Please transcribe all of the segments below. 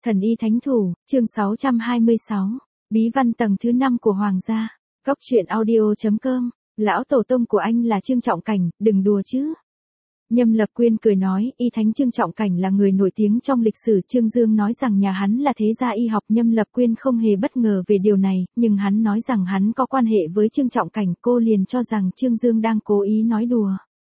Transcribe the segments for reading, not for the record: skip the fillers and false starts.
Thần y thánh thủ, chương 626, bí văn tầng thứ 5 của Hoàng gia. Góc truyện audio.com, lão tổ tông của anh là Trương Trọng Cảnh, đừng đùa chứ. Nhâm Lập Quyên cười nói, y thánh Trương Trọng Cảnh là người nổi tiếng trong lịch sử. Trương Dương nói rằng nhà hắn là thế gia y học. Nhâm Lập Quyên không hề bất ngờ về điều này, nhưng hắn nói rằng hắn có quan hệ với Trương Trọng Cảnh, cô liền cho rằng Trương Dương đang cố ý nói đùa.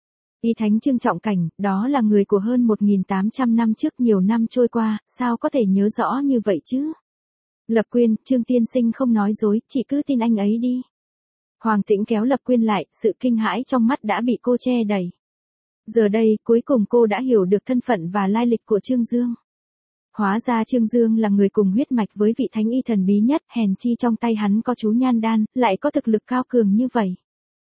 Y thánh Trương Trọng Cảnh, đó là người của hơn 1.800 năm trước, nhiều năm trôi qua, sao có thể nhớ rõ như vậy chứ? Lập Quyên, Trương tiên sinh không nói dối, chị cứ tin anh ấy đi. Hoàng Tĩnh kéo Lập Quyên lại, sự kinh hãi trong mắt đã bị cô che đậy. Giờ đây, cuối cùng cô đã hiểu được thân phận và lai lịch của Trương Dương. Hóa ra Trương Dương là người cùng huyết mạch với vị thánh y thần bí nhất, hèn chi trong tay hắn có chú nhan đan, lại có thực lực cao cường như vậy.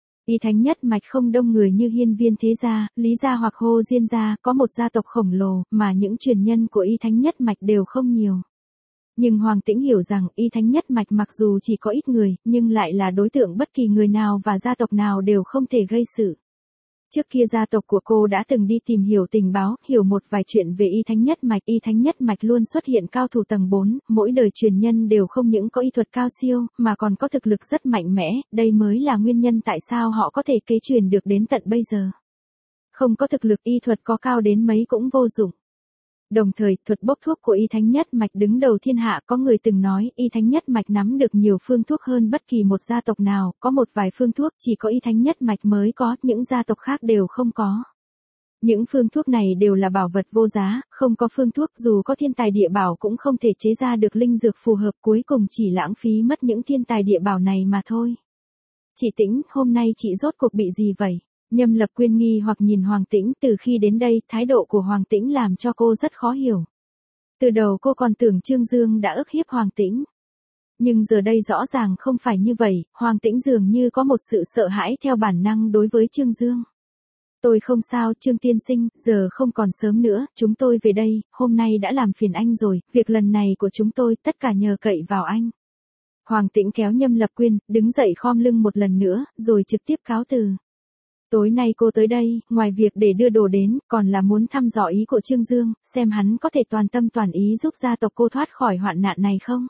Y thánh nhất mạch không đông người như Hiên Viên thế gia, Lý gia hoặc Hồ Diên gia, có một gia tộc khổng lồ, mà những truyền nhân của y thánh nhất mạch đều không nhiều. Nhưng Hoàng Tĩnh hiểu rằng, y thánh nhất mạch mặc dù chỉ có ít người, nhưng lại là đối tượng bất kỳ người nào và gia tộc nào đều không thể gây sự. Trước kia gia tộc của cô đã từng đi tìm hiểu tình báo, hiểu một vài chuyện về y thánh nhất mạch. Y thánh nhất mạch luôn xuất hiện cao thủ tầng 4, mỗi đời truyền nhân đều không những có y thuật cao siêu, mà còn có thực lực rất mạnh mẽ, đây mới là nguyên nhân tại sao họ có thể kế truyền được đến tận bây giờ. Không có thực lực, y thuật có cao đến mấy cũng vô dụng. Đồng thời, thuật bốc thuốc của y thánh nhất mạch đứng đầu thiên hạ, có người từng nói, y thánh nhất mạch nắm được nhiều phương thuốc hơn bất kỳ một gia tộc nào, có một vài phương thuốc chỉ có y thánh nhất mạch mới có, những gia tộc khác đều không có. Những phương thuốc này đều là bảo vật vô giá, không có phương thuốc dù có thiên tài địa bảo cũng không thể chế ra được linh dược phù hợp, cuối cùng chỉ lãng phí mất những thiên tài địa bảo này mà thôi. Chị Tĩnh, hôm nay chị rốt cuộc bị gì vậy? Nhâm Lập Quyên nghi hoặc nhìn Hoàng Tĩnh, từ khi đến đây, thái độ của Hoàng Tĩnh làm cho cô rất khó hiểu. Từ đầu cô còn tưởng Trương Dương đã ức hiếp Hoàng Tĩnh. Nhưng giờ đây rõ ràng không phải như vậy, Hoàng Tĩnh dường như có một sự sợ hãi theo bản năng đối với Trương Dương. Tôi không sao, Trương tiên sinh, giờ không còn sớm nữa, chúng tôi về đây, hôm nay đã làm phiền anh rồi, việc lần này của chúng tôi tất cả nhờ cậy vào anh. Hoàng Tĩnh kéo Nhâm Lập Quyên, đứng dậy khom lưng một lần nữa, rồi trực tiếp cáo từ. Tối nay cô tới đây, ngoài việc để đưa đồ đến, còn là muốn thăm dò ý của Trương Dương, xem hắn có thể toàn tâm toàn ý giúp gia tộc cô thoát khỏi hoạn nạn này không?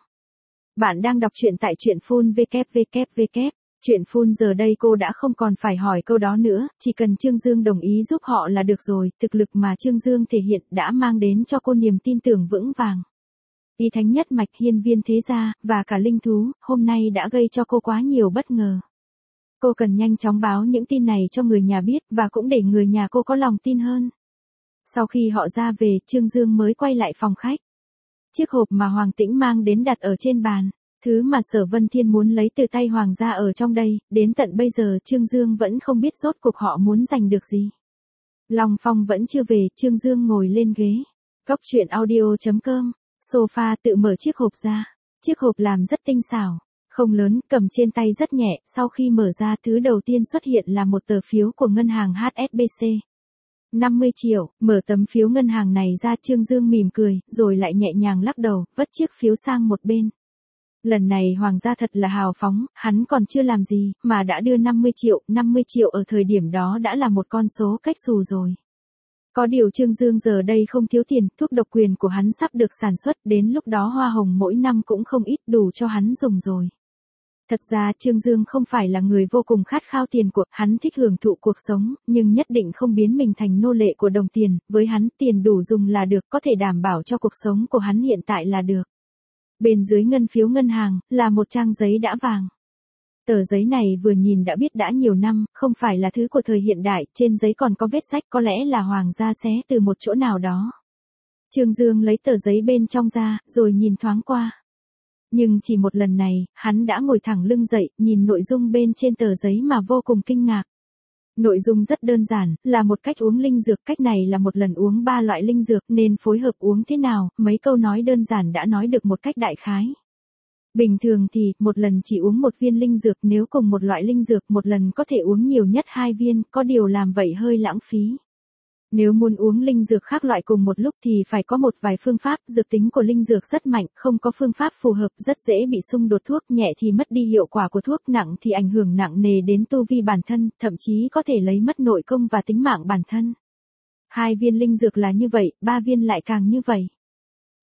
Bạn đang đọc truyện tại truyện phun www. Truyện phun giờ đây cô đã không còn phải hỏi câu đó nữa, chỉ cần Trương Dương đồng ý giúp họ là được rồi, thực lực mà Trương Dương thể hiện đã mang đến cho cô niềm tin tưởng vững vàng. Y thánh nhất mạch, Hiên Viên thế gia, và cả linh thú, hôm nay đã gây cho cô quá nhiều bất ngờ. Cô cần nhanh chóng báo những tin này cho người nhà biết, và cũng để người nhà cô có lòng tin hơn. Sau khi họ ra về, Trương Dương mới quay lại phòng khách. Chiếc hộp mà Hoàng Tĩnh mang đến đặt ở trên bàn, thứ mà Sở Vân Thiên muốn lấy từ tay Hoàng gia ở trong đây, đến tận bây giờ Trương Dương vẫn không biết rốt cuộc họ muốn giành được gì. Long Phong vẫn chưa về, Trương Dương ngồi lên ghế. Góc truyện audio.com, sofa tự mở chiếc hộp ra. Chiếc hộp làm rất tinh xảo. Không lớn, cầm trên tay rất nhẹ, sau khi mở ra thứ đầu tiên xuất hiện là một tờ phiếu của ngân hàng HSBC. 50 triệu, mở tấm phiếu ngân hàng này ra, Trương Dương mỉm cười, rồi lại nhẹ nhàng lắc đầu, vất chiếc phiếu sang một bên. Lần này Hoàng gia thật là hào phóng, hắn còn chưa làm gì, mà đã đưa 50 triệu ở thời điểm đó đã là một con số cách xù rồi. Có điều Trương Dương giờ đây không thiếu tiền, thuốc độc quyền của hắn sắp được sản xuất, đến lúc đó hoa hồng mỗi năm cũng không ít, đủ cho hắn dùng rồi. Thật ra Trương Dương không phải là người vô cùng khát khao tiền của, hắn thích hưởng thụ cuộc sống, nhưng nhất định không biến mình thành nô lệ của đồng tiền, với hắn tiền đủ dùng là được, có thể đảm bảo cho cuộc sống của hắn hiện tại là được. Bên dưới ngân phiếu ngân hàng, là một trang giấy đã vàng. Tờ giấy này vừa nhìn đã biết đã nhiều năm, không phải là thứ của thời hiện đại, trên giấy còn có vết rách, có lẽ là Hoàng gia xé từ một chỗ nào đó. Trương Dương lấy tờ giấy bên trong ra, rồi nhìn thoáng qua. Nhưng chỉ một lần này, hắn đã ngồi thẳng lưng dậy, nhìn nội dung bên trên tờ giấy mà vô cùng kinh ngạc. Nội dung rất đơn giản, là một cách uống linh dược, cách này là một lần uống 3 loại linh dược, nên phối hợp uống thế nào, mấy câu nói đơn giản đã nói được một cách đại khái. Bình thường thì, một lần chỉ uống một viên linh dược, nếu cùng một loại linh dược, một lần có thể uống nhiều nhất 2 viên, có điều làm vậy hơi lãng phí. Nếu muốn uống linh dược khác loại cùng một lúc thì phải có một vài phương pháp, dược tính của linh dược rất mạnh, không có phương pháp phù hợp, rất dễ bị xung đột, thuốc nhẹ thì mất đi hiệu quả của thuốc, nặng thì ảnh hưởng nặng nề đến tu vi bản thân, thậm chí có thể lấy mất nội công và tính mạng bản thân. 2 viên linh dược là như vậy, 3 viên lại càng như vậy.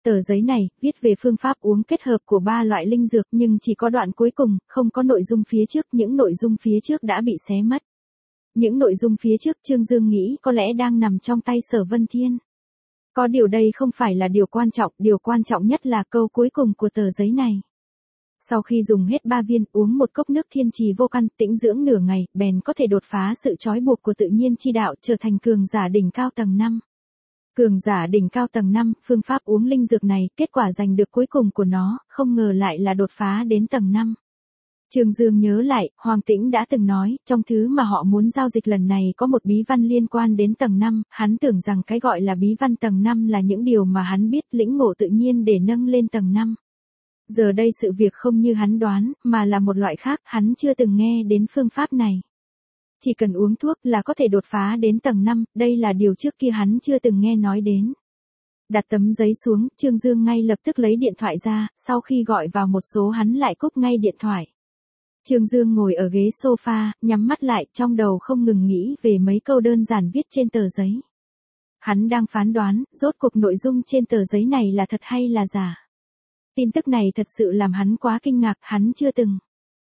Tờ giấy này, viết về phương pháp uống kết hợp của 3 loại linh dược nhưng chỉ có đoạn cuối cùng, không có nội dung phía trước, những nội dung phía trước đã bị xé mất. Những nội dung phía trước Trương Dương nghĩ có lẽ đang nằm trong tay Sở Vân Thiên. Có điều đây không phải là điều quan trọng nhất là câu cuối cùng của tờ giấy này. Sau khi dùng hết 3 viên, uống một cốc nước thiên trì vô căn, tĩnh dưỡng nửa ngày, bèn có thể đột phá sự trói buộc của tự nhiên chi đạo, trở thành cường giả đỉnh cao tầng 5. Cường giả đỉnh cao tầng 5, phương pháp uống linh dược này, kết quả giành được cuối cùng của nó, không ngờ lại là đột phá đến tầng 5. Trương Dương nhớ lại, Hoàng Tĩnh đã từng nói, trong thứ mà họ muốn giao dịch lần này có một bí văn liên quan đến tầng 5, hắn tưởng rằng cái gọi là bí văn tầng 5 là những điều mà hắn biết lĩnh ngộ tự nhiên để nâng lên tầng 5. Giờ đây sự việc không như hắn đoán, mà là một loại khác, hắn chưa từng nghe đến phương pháp này. Chỉ cần uống thuốc là có thể đột phá đến tầng 5, đây là điều trước kia hắn chưa từng nghe nói đến. Đặt tấm giấy xuống, Trương Dương ngay lập tức lấy điện thoại ra, sau khi gọi vào một số hắn lại cúp ngay điện thoại. Trương Dương ngồi ở ghế sofa, nhắm mắt lại, trong đầu không ngừng nghĩ về mấy câu đơn giản viết trên tờ giấy. Hắn đang phán đoán, rốt cuộc nội dung trên tờ giấy này là thật hay là giả. Tin tức này thật sự làm hắn quá kinh ngạc, hắn chưa từng.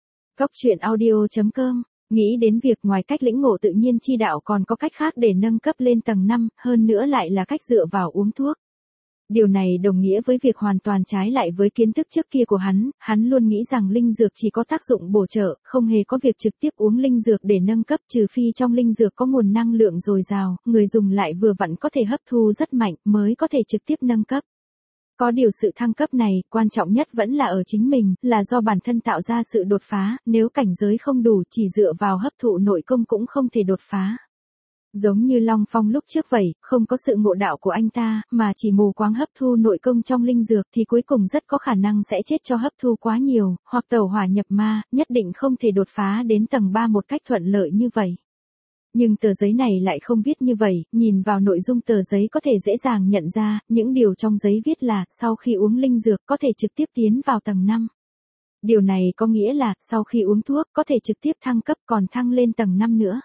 Goctruyện.audio.com Nghĩ đến việc ngoài cách lĩnh ngộ tự nhiên chi đạo còn có cách khác để nâng cấp lên tầng 5, hơn nữa lại là cách dựa vào uống thuốc. Điều này đồng nghĩa với việc hoàn toàn trái lại với kiến thức trước kia của hắn luôn nghĩ rằng linh dược chỉ có tác dụng bổ trợ, không hề có việc trực tiếp uống linh dược để nâng cấp trừ phi trong linh dược có nguồn năng lượng dồi dào, người dùng lại vừa vặn có thể hấp thu rất mạnh mới có thể trực tiếp nâng cấp. Có điều sự thăng cấp này, quan trọng nhất vẫn là ở chính mình, là do bản thân tạo ra sự đột phá, nếu cảnh giới không đủ chỉ dựa vào hấp thụ nội công cũng không thể đột phá. Giống như Long Phong lúc trước vậy, không có sự ngộ đạo của anh ta, mà chỉ mù quáng hấp thu nội công trong linh dược thì cuối cùng rất có khả năng sẽ chết cho hấp thu quá nhiều, hoặc tẩu hỏa nhập ma, nhất định không thể đột phá đến tầng 3 một cách thuận lợi như vậy. Nhưng tờ giấy này lại không viết như vậy, nhìn vào nội dung tờ giấy có thể dễ dàng nhận ra, những điều trong giấy viết là, sau khi uống linh dược có thể trực tiếp tiến vào tầng 5. Điều này có nghĩa là, sau khi uống thuốc có thể trực tiếp thăng cấp còn thăng lên tầng 5 nữa.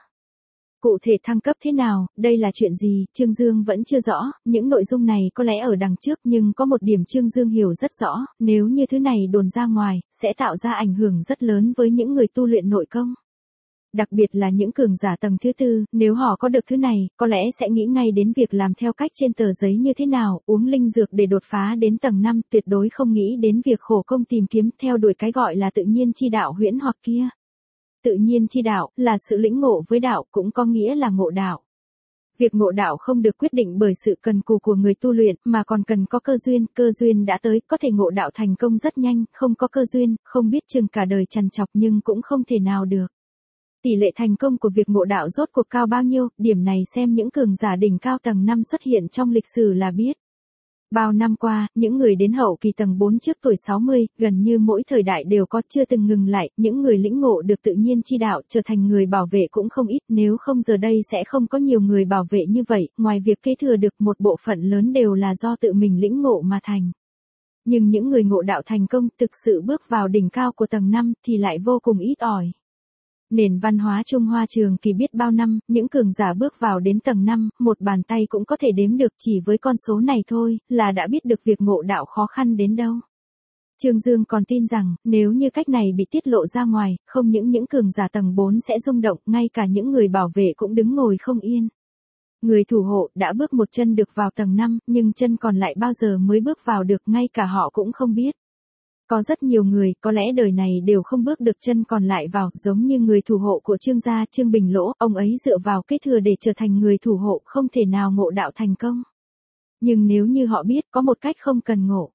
Cụ thể thăng cấp thế nào, đây là chuyện gì, Trương Dương vẫn chưa rõ, những nội dung này có lẽ ở đằng trước nhưng có một điểm Trương Dương hiểu rất rõ, nếu như thứ này đồn ra ngoài, sẽ tạo ra ảnh hưởng rất lớn với những người tu luyện nội công. Đặc biệt là những cường giả tầng thứ 4, nếu họ có được thứ này, có lẽ sẽ nghĩ ngay đến việc làm theo cách trên tờ giấy như thế nào, uống linh dược để đột phá đến tầng 5, tuyệt đối không nghĩ đến việc khổ công tìm kiếm theo đuổi cái gọi là tự nhiên chi đạo huyễn hoặc kia. Tự nhiên chi đạo, là sự lĩnh ngộ với đạo, cũng có nghĩa là ngộ đạo. Việc ngộ đạo không được quyết định bởi sự cần cù của người tu luyện, mà còn cần có cơ duyên đã tới, có thể ngộ đạo thành công rất nhanh, không có cơ duyên, không biết chừng cả đời trằn trọc nhưng cũng không thể nào được. Tỷ lệ thành công của việc ngộ đạo rốt cuộc cao bao nhiêu, điểm này xem những cường giả đỉnh cao tầng 5 xuất hiện trong lịch sử là biết. Bao năm qua, những người đến hậu kỳ tầng 4 trước tuổi 60, gần như mỗi thời đại đều có chưa từng ngừng lại, những người lĩnh ngộ được tự nhiên chi đạo trở thành người bảo vệ cũng không ít, nếu không giờ đây sẽ không có nhiều người bảo vệ như vậy, ngoài việc kế thừa được một bộ phận lớn đều là do tự mình lĩnh ngộ mà thành. Nhưng những người ngộ đạo thành công thực sự bước vào đỉnh cao của tầng 5 thì lại vô cùng ít ỏi. Nền văn hóa Trung Hoa trường kỳ biết bao năm, những cường giả bước vào đến tầng 5, một bàn tay cũng có thể đếm được, chỉ với con số này thôi, là đã biết được việc ngộ đạo khó khăn đến đâu. Trương Dương còn tin rằng, nếu như cách này bị tiết lộ ra ngoài, không những cường giả tầng 4 sẽ rung động, ngay cả những người bảo vệ cũng đứng ngồi không yên. Người thủ hộ đã bước một chân được vào tầng 5, nhưng chân còn lại bao giờ mới bước vào được, ngay cả họ cũng không biết. Có rất nhiều người, có lẽ đời này đều không bước được chân còn lại vào, giống như người thủ hộ của Trương gia, Trương Bình Lỗ, ông ấy dựa vào kế thừa để trở thành người thủ hộ, không thể nào ngộ đạo thành công. Nhưng nếu như họ biết, có một cách không cần ngộ.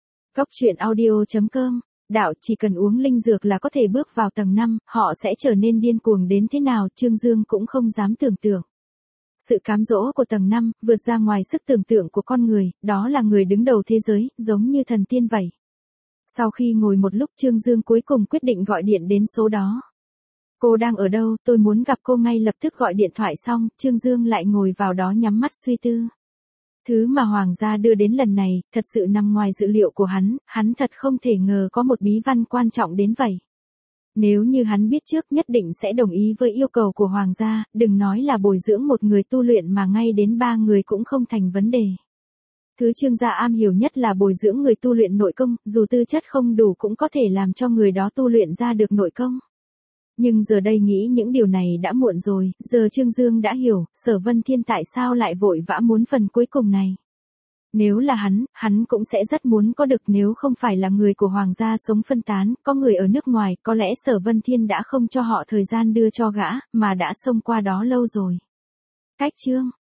Goctruyện.audio.com Đạo chỉ cần uống linh dược là có thể bước vào tầng 5, họ sẽ trở nên điên cuồng đến thế nào, Trương Dương cũng không dám tưởng tượng. Sự cám dỗ của tầng 5, vượt ra ngoài sức tưởng tượng của con người, đó là người đứng đầu thế giới, giống như thần tiên vậy. Sau khi ngồi một lúc Trương Dương cuối cùng quyết định gọi điện đến số đó. Cô đang ở đâu, tôi muốn gặp cô ngay lập tức. Gọi điện thoại xong, Trương Dương lại ngồi vào đó nhắm mắt suy tư. Thứ mà Hoàng gia đưa đến lần này, thật sự nằm ngoài dự liệu của hắn thật không thể ngờ có một bí văn quan trọng đến vậy. Nếu như hắn biết trước nhất định sẽ đồng ý với yêu cầu của Hoàng gia, đừng nói là bồi dưỡng một người tu luyện mà ngay đến 3 người cũng không thành vấn đề. Thứ Trương gia am hiểu nhất là bồi dưỡng người tu luyện nội công, dù tư chất không đủ cũng có thể làm cho người đó tu luyện ra được nội công. Nhưng giờ đây nghĩ những điều này đã muộn rồi, giờ Trương Dương đã hiểu, Sở Vân Thiên tại sao lại vội vã muốn phần cuối cùng này. Nếu là hắn cũng sẽ rất muốn có được, nếu không phải là người của Hoàng gia sống phân tán, có người ở nước ngoài, có lẽ Sở Vân Thiên đã không cho họ thời gian đưa cho gã, mà đã xông qua đó lâu rồi. Cách chương